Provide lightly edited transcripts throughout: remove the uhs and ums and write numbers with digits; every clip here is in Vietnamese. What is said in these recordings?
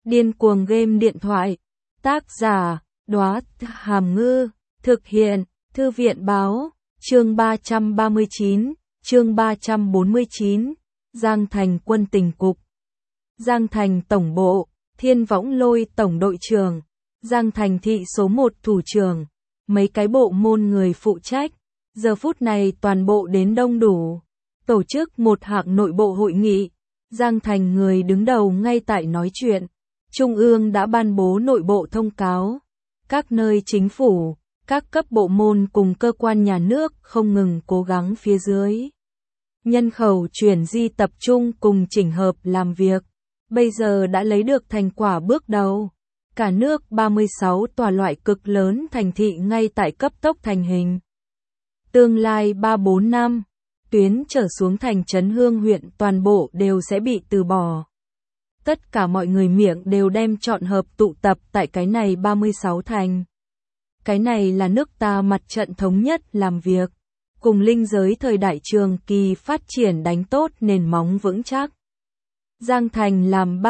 Điên cuồng game điện thoại. Tác giả, Đóa Hàm Ngư. Thực hiện, Thư viện Báo. Chương 339, chương 349. Giang Thành Quân tình cục. Giang Thành Tổng bộ, Thiên Võng Lôi Tổng đội trưởng, Giang Thành thị số 1 thủ trưởng, mấy cái bộ môn người phụ trách, giờ phút này toàn bộ đến đông đủ, tổ chức một hạng nội bộ hội nghị. Giang Thành người đứng đầu ngay tại nói chuyện, Trung ương đã ban bố nội bộ thông cáo, các nơi chính phủ, các cấp bộ môn cùng cơ quan nhà nước không ngừng cố gắng phía dưới. Nhân khẩu chuyển di tập trung cùng chỉnh hợp làm việc, bây giờ đã lấy được thành quả bước đầu. Cả nước 36 tòa loại cực lớn thành thị ngay tại cấp tốc thành hình. Tương lai 3-4 năm, tuyến trở xuống thành trấn Hương huyện toàn bộ đều sẽ bị từ bỏ. Tất cả mọi người miệng đều đem chọn hợp tụ tập tại cái này 36 thành. Cái này là nước ta mặt trận thống nhất làm việc, cùng linh giới thời đại trường kỳ phát triển đánh tốt nền móng vững chắc. Giang Thành làm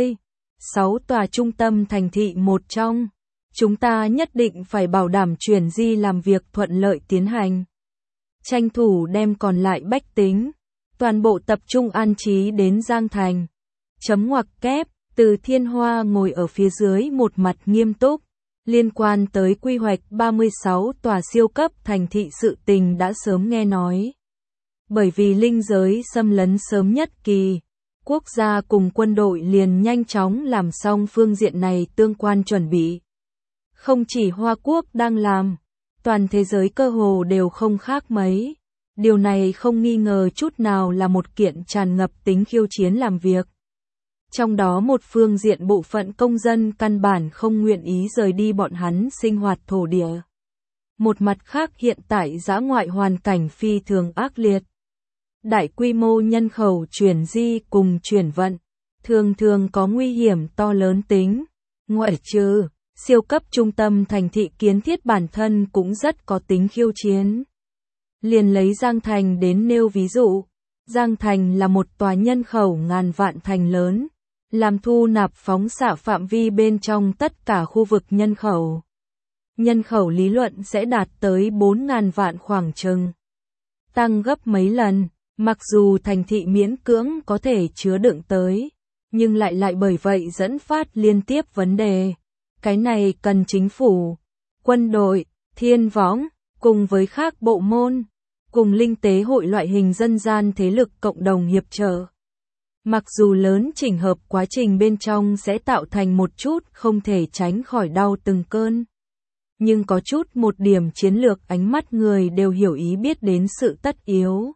36 tòa trung tâm thành thị một trong, chúng ta nhất định phải bảo đảm chuyển di làm việc thuận lợi tiến hành. Tranh thủ đem còn lại bách tính, toàn bộ tập trung an trí đến Giang Thành. Chấm ngoặc kép, Từ Thiên Hoa ngồi ở phía dưới một mặt nghiêm túc, liên quan tới quy hoạch 36 tòa siêu cấp thành thị sự tình đã sớm nghe nói. Bởi vì linh giới xâm lấn sớm nhất kỳ, quốc gia cùng quân đội liền nhanh chóng làm xong phương diện này tương quan chuẩn bị. Không chỉ Hoa Quốc đang làm, toàn thế giới cơ hồ đều không khác mấy. Điều này không nghi ngờ chút nào là một kiện tràn ngập tính khiêu chiến làm việc. Trong đó một phương diện bộ phận công dân căn bản không nguyện ý rời đi bọn hắn sinh hoạt thổ địa. Một mặt khác hiện tại dã ngoại hoàn cảnh phi thường ác liệt. Đại quy mô nhân khẩu chuyển di cùng chuyển vận, thường thường có nguy hiểm to lớn tính. Ngoại trừ, siêu cấp trung tâm thành thị kiến thiết bản thân cũng rất có tính khiêu chiến. Liền lấy Giang Thành đến nêu ví dụ, Giang Thành là một tòa nhân khẩu ngàn vạn thành lớn, làm thu nạp phóng xạ phạm vi bên trong tất cả khu vực nhân khẩu. Nhân khẩu lý luận sẽ đạt tới 4.000 vạn khoảng chừng, tăng gấp mấy lần. Mặc dù thành thị miễn cưỡng có thể chứa đựng tới, nhưng lại bởi vậy dẫn phát liên tiếp vấn đề. Cái này cần chính phủ, quân đội, thiên võng, cùng với các bộ môn, cùng linh tế hội loại hình dân gian thế lực cộng đồng hiệp trợ. Mặc dù lớn chỉnh hợp quá trình bên trong sẽ tạo thành một chút không thể tránh khỏi đau từng cơn. Nhưng có chút một điểm chiến lược ánh mắt người đều hiểu ý biết đến sự tất yếu.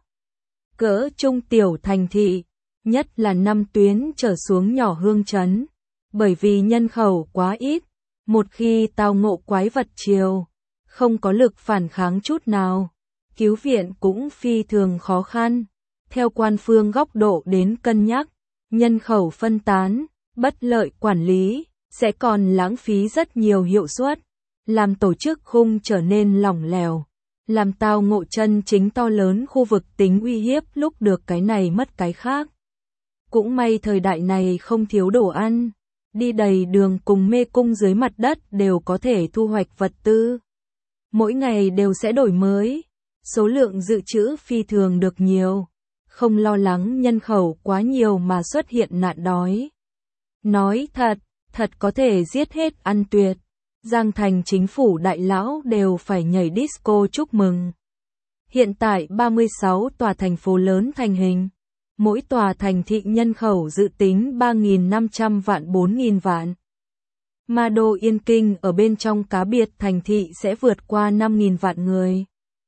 Cỡ trung tiểu thành thị, nhất là 5 tuyến trở xuống nhỏ hương trấn, bởi vì nhân khẩu quá ít, một khi tao ngộ quái vật triều, không có lực phản kháng chút nào, cứu viện cũng phi thường khó khăn. Theo quan phương góc độ đến cân nhắc, nhân khẩu phân tán, bất lợi quản lý, sẽ còn lãng phí rất nhiều hiệu suất, làm tổ chức khung trở nên lỏng lẻo. Làm tao ngộ chân chính to lớn khu vực tính uy hiếp lúc được cái này mất cái khác. Cũng may thời đại này không thiếu đồ ăn, đi đầy đường cùng mê cung dưới mặt đất đều có thể thu hoạch vật tư. Mỗi ngày đều sẽ đổi mới, số lượng dự trữ phi thường được nhiều, không lo lắng nhân khẩu quá nhiều mà xuất hiện nạn đói. Nói thật có thể giết hết ăn tuyệt. Giang Thành chính phủ đại lão đều phải nhảy disco chúc mừng. Hiện tại 36 tòa thành phố lớn thành hình, mỗi tòa thành thị nhân khẩu dự tính 3.500 vạn 4.000 vạn. Ma đô Yên Kinh ở bên trong cá biệt thành thị sẽ vượt qua 5.000 vạn người.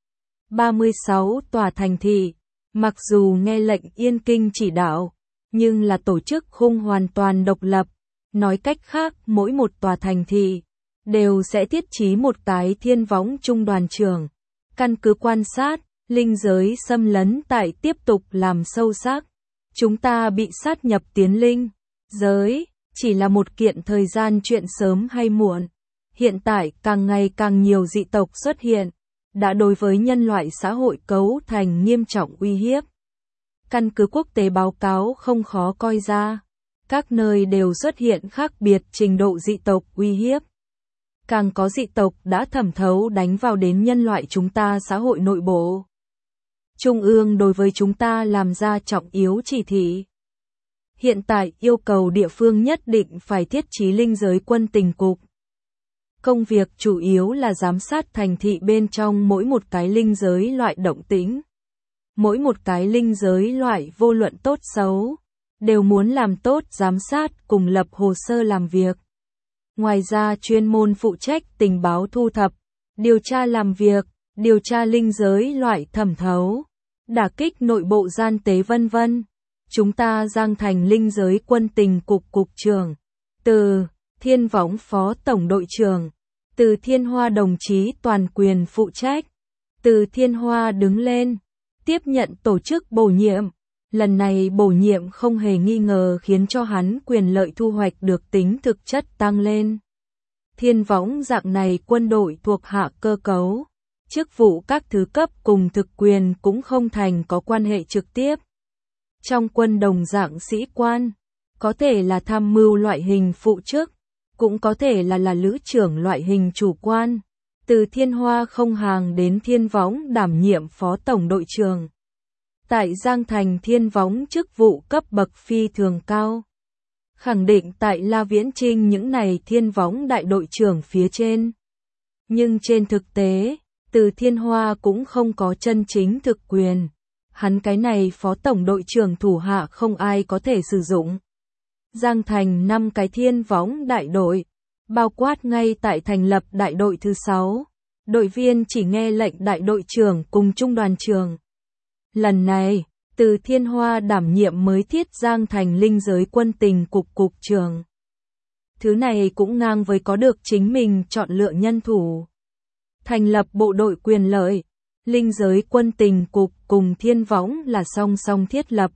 36 tòa thành thị, mặc dù nghe lệnh Yên Kinh chỉ đạo, nhưng là tổ chức khung hoàn toàn độc lập. Nói cách khác mỗi một tòa thành thị đều sẽ thiết trí một cái thiên võng trung đoàn trưởng. Căn cứ quan sát, linh giới xâm lấn tại tiếp tục làm sâu sắc. Chúng ta bị sát nhập tiến linh giới, chỉ là một kiện thời gian chuyện sớm hay muộn. Hiện tại càng ngày càng nhiều dị tộc xuất hiện, đã đối với nhân loại xã hội cấu thành nghiêm trọng uy hiếp. Căn cứ quốc tế báo cáo không khó coi ra. Các nơi đều xuất hiện khác biệt trình độ dị tộc uy hiếp. Càng có dị tộc đã thẩm thấu đánh vào đến nhân loại chúng ta xã hội nội bộ. Trung ương đối với chúng ta làm ra trọng yếu chỉ thị. Hiện tại yêu cầu địa phương nhất định phải thiết trí linh giới quân tình cục. Công việc chủ yếu là giám sát thành thị bên trong mỗi một cái linh giới loại động tĩnh. Mỗi một cái linh giới loại vô luận tốt xấu, đều muốn làm tốt giám sát cùng lập hồ sơ làm việc. Ngoài ra chuyên môn phụ trách tình báo thu thập, điều tra làm việc, điều tra linh giới loại thẩm thấu, đả kích nội bộ gian tế vân vân. Chúng ta Giang Thành linh giới quân tình cục cục trưởng, Từ Thiên Võng phó tổng đội trưởng, Từ Thiên Hoa đồng chí toàn quyền phụ trách. Từ Thiên Hoa đứng lên, tiếp nhận tổ chức bổ nhiệm. Lần này bổ nhiệm không hề nghi ngờ khiến cho hắn quyền lợi thu hoạch được tính thực chất tăng lên. Thiên Võng dạng này quân đội thuộc hạ cơ cấu, chức vụ các thứ cấp cùng thực quyền cũng không thành có quan hệ trực tiếp. Trong quân đồng dạng sĩ quan, có thể là tham mưu loại hình phụ chức, cũng có thể là lữ trưởng loại hình chủ quan. Từ Thiên Hoa không hàng đến Thiên Võng đảm nhiệm phó tổng đội trưởng. Tại Giang Thành Thiên Võng chức vụ cấp bậc phi thường cao. Khẳng định tại La Viễn Trinh những này Thiên Võng đại đội trưởng phía trên. Nhưng trên thực tế, Từ Thiên Hoa cũng không có chân chính thực quyền. Hắn cái này phó tổng đội trưởng thủ hạ không ai có thể sử dụng. Giang Thành 5 cái Thiên Võng đại đội, bao quát ngay tại thành lập đại đội thứ 6. Đội viên chỉ nghe lệnh đại đội trưởng cùng trung đoàn trưởng. Lần này, Từ Thiên Hoa đảm nhiệm mới thiết Giang Thành linh giới quân tình cục cục trưởng. Thứ này cũng ngang với có được chính mình chọn lựa nhân thủ. Thành lập bộ đội quyền lợi, linh giới quân tình cục cùng Thiên Võng là song song thiết lập.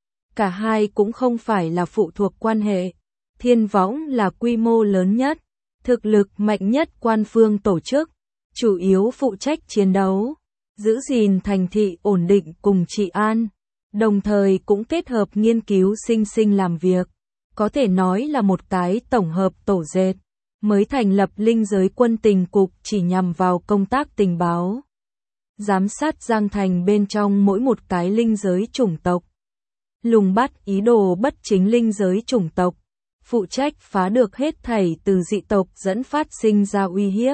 Cả hai cũng không phải là phụ thuộc quan hệ. Thiên Võng là quy mô lớn nhất, thực lực mạnh nhất quan phương tổ chức, chủ yếu phụ trách chiến đấu, giữ gìn thành thị ổn định cùng trị an, đồng thời cũng kết hợp nghiên cứu sinh làm việc, có thể nói là một cái tổng hợp tổ dệt. Mới thành lập linh giới quân tình cục chỉ nhằm vào công tác tình báo, giám sát Giang Thành bên trong mỗi một cái linh giới chủng tộc, lùng bắt ý đồ bất chính linh giới chủng tộc, phụ trách phá được hết thảy từ dị tộc dẫn phát sinh ra uy hiếp.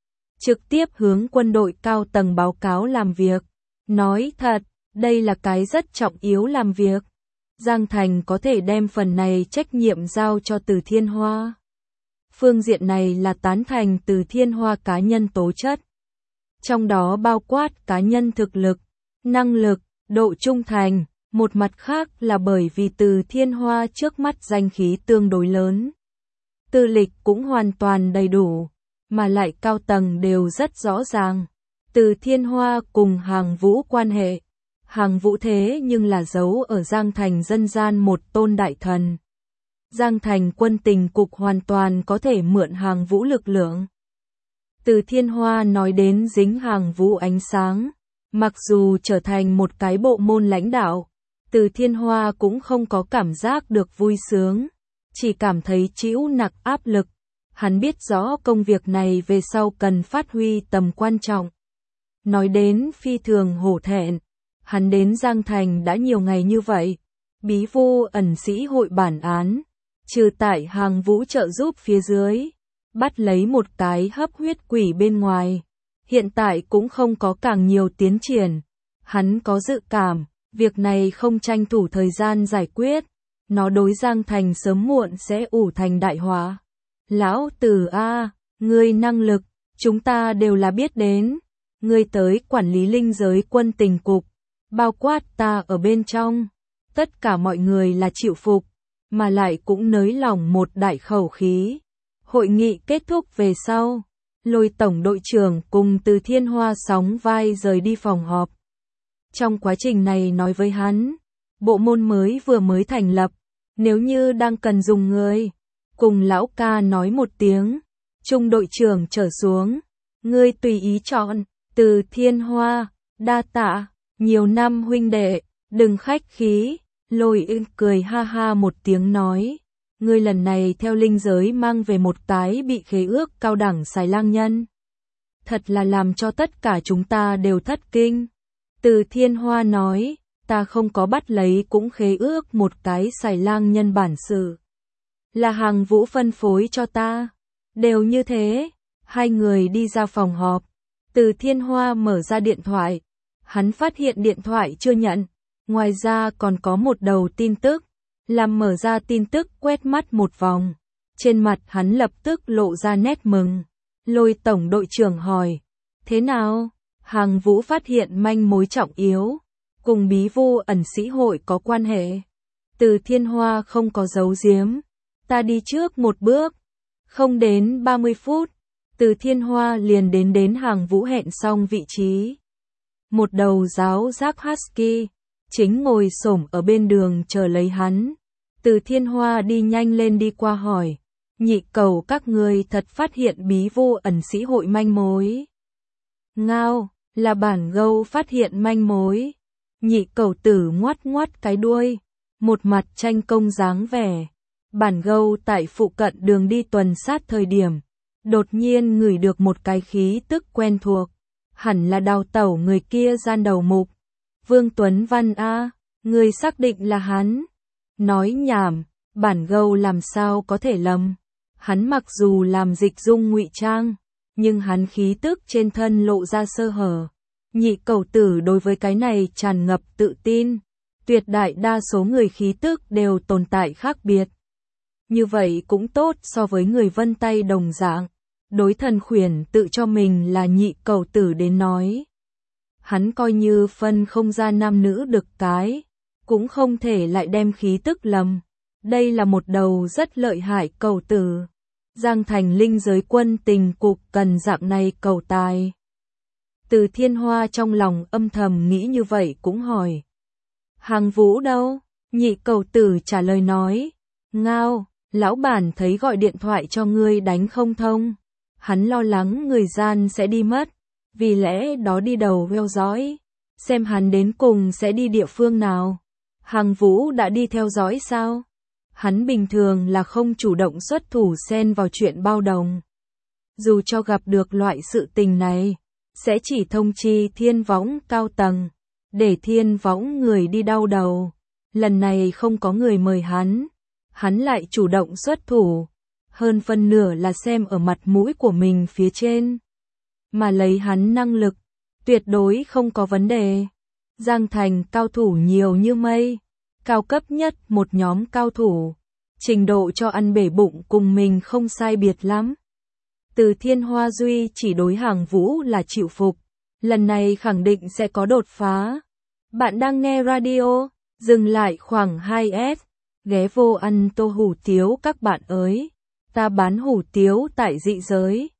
Trực tiếp hướng quân đội cao tầng báo cáo làm việc. Nói thật, đây là cái rất trọng yếu làm việc. Giang Thành có thể đem phần này trách nhiệm giao cho Từ Thiên Hoa. Phương diện này là tán thành Từ Thiên Hoa cá nhân tố chất. Trong đó bao quát cá nhân thực lực, năng lực, độ trung thành. Một mặt khác là bởi vì Từ Thiên Hoa trước mắt danh khí tương đối lớn. Tư lịch cũng hoàn toàn đầy đủ, mà lại cao tầng đều rất rõ ràng. Từ Thiên Hoa cùng Hàng Vũ quan hệ. Hàng Vũ thế nhưng là giấu ở Giang Thành dân gian một tôn đại thần. Giang Thành quân tình cục hoàn toàn có thể mượn Hàng Vũ lực lượng. Từ Thiên Hoa nói đến dính Hàng Vũ ánh sáng. Mặc dù trở thành một cái bộ môn lãnh đạo, Từ Thiên Hoa cũng không có cảm giác được vui sướng, chỉ cảm thấy chịu nặng áp lực. Hắn biết rõ công việc này về sau cần phát huy tầm quan trọng. Nói đến phi thường hổ thẹn, hắn đến Giang Thành đã nhiều ngày như vậy, bí vô ẩn sĩ hội bản án, trừ tại Hàng Vũ trợ giúp phía dưới, bắt lấy một cái hấp huyết quỷ bên ngoài. Hiện tại cũng không có càng nhiều tiến triển. Hắn có dự cảm, việc này không tranh thủ thời gian giải quyết, nó đối Giang Thành sớm muộn sẽ ủ thành đại họa. Lão Tử a, ngươi năng lực, chúng ta đều là biết đến. Ngươi tới quản lý linh giới quân tình cục, bao quát ta ở bên trong. Tất cả mọi người là chịu phục, mà lại cũng nới lỏng một đại khẩu khí. Hội nghị kết thúc về sau, Lôi tổng đội trưởng cùng Từ Thiên Hoa sóng vai rời đi phòng họp. Trong quá trình này nói với hắn, bộ môn mới vừa mới thành lập, nếu như đang cần dùng người, cùng lão ca nói một tiếng, trung đội trưởng trở xuống, ngươi tùy ý chọn. Từ Thiên Hoa, đa tạ, nhiều năm huynh đệ, đừng khách khí, Lôi Ưng cười ha ha một tiếng nói, ngươi lần này theo linh giới mang về một cái bị khế ước cao đẳng xài lang nhân. Thật là làm cho tất cả chúng ta đều thất kinh. Từ Thiên Hoa nói, ta không có bắt lấy cũng khế ước một cái xài lang nhân bản sự. Là Hàng Vũ phân phối cho ta. Đều như thế, hai người đi ra phòng họp. Từ Thiên Hoa mở ra điện thoại. Hắn phát hiện điện thoại chưa nhận. Ngoài ra còn có một đầu tin tức. Làm mở ra tin tức quét mắt một vòng. Trên mặt hắn lập tức lộ ra nét mừng. Lôi tổng đội trưởng hỏi. Thế nào? Hàng Vũ phát hiện manh mối trọng yếu. Cùng bí vu ẩn sĩ hội có quan hệ. Từ Thiên Hoa không có giấu giếm. Ta đi trước một bước. Không đến 30 phút. Từ Thiên Hoa liền đến Hàng Vũ hẹn xong vị trí. Một đầu giáo giác husky. Chính ngồi xổm ở bên đường chờ lấy hắn. Từ Thiên Hoa đi nhanh lên đi qua hỏi. Nhị cầu các ngươi thật phát hiện bí vu ẩn sĩ hội manh mối. Ngao, là bản gâu phát hiện manh mối. Nhị cầu tử ngoắt ngoắt cái đuôi. Một mặt tranh công dáng vẻ. Bản gâu tại phụ cận đường đi tuần sát thời điểm. Đột nhiên ngửi được một cái khí tức quen thuộc. Hẳn là đào tẩu người kia gian đầu mục. Vương Tuấn Văn a, người xác định là hắn. Nói nhảm, bản gâu làm sao có thể lầm. Hắn mặc dù làm dịch dung ngụy trang, nhưng hắn khí tức trên thân lộ ra sơ hở. Nhị cầu tử đối với cái này tràn ngập tự tin. Tuyệt đại đa số người khí tức đều tồn tại khác biệt. Như vậy cũng tốt so với người vân tay đồng dạng. Đối thần khuyển tự cho mình là nhị cầu tử đến nói. Hắn coi như phân không ra nam nữ được cái, cũng không thể lại đem khí tức lầm. Đây là một đầu rất lợi hại cầu tử. Giang Thành linh giới quân tình cục cần dạng này cầu tài. Từ Thiên Hoa trong lòng âm thầm nghĩ như vậy cũng hỏi. Hàng Vũ đâu? Nhị cầu tử trả lời nói. Ngao, lão bản thấy gọi điện thoại cho ngươi đánh không thông. Hắn lo lắng người gian sẽ đi mất. Vì lẽ đó đi đầu theo dõi. Xem hắn đến cùng sẽ đi địa phương nào. Hàng Vũ đã đi theo dõi sao? Hắn bình thường là không chủ động xuất thủ xen vào chuyện bao đồng. Dù cho gặp được loại sự tình này, sẽ chỉ thông chi Thiên Võng cao tầng, để Thiên Võng người đi đau đầu. Lần này không có người mời hắn lại chủ động xuất thủ. Hơn phân nửa là xem ở mặt mũi của mình phía trên. Mà lấy hắn năng lực, tuyệt đối không có vấn đề. Giang Thành cao thủ nhiều như mây. Cao cấp nhất một nhóm cao thủ. Trình độ cho ăn bể bụng cùng mình không sai biệt lắm. Từ Thiên Hoa Duy chỉ đối Hàng Vũ là chịu phục. Lần này khẳng định sẽ có đột phá. Bạn đang nghe radio, dừng lại khoảng 2S. Ghé vô ăn tô hủ tiếu các bạn ơi. Ta bán hủ tiếu tại dị giới.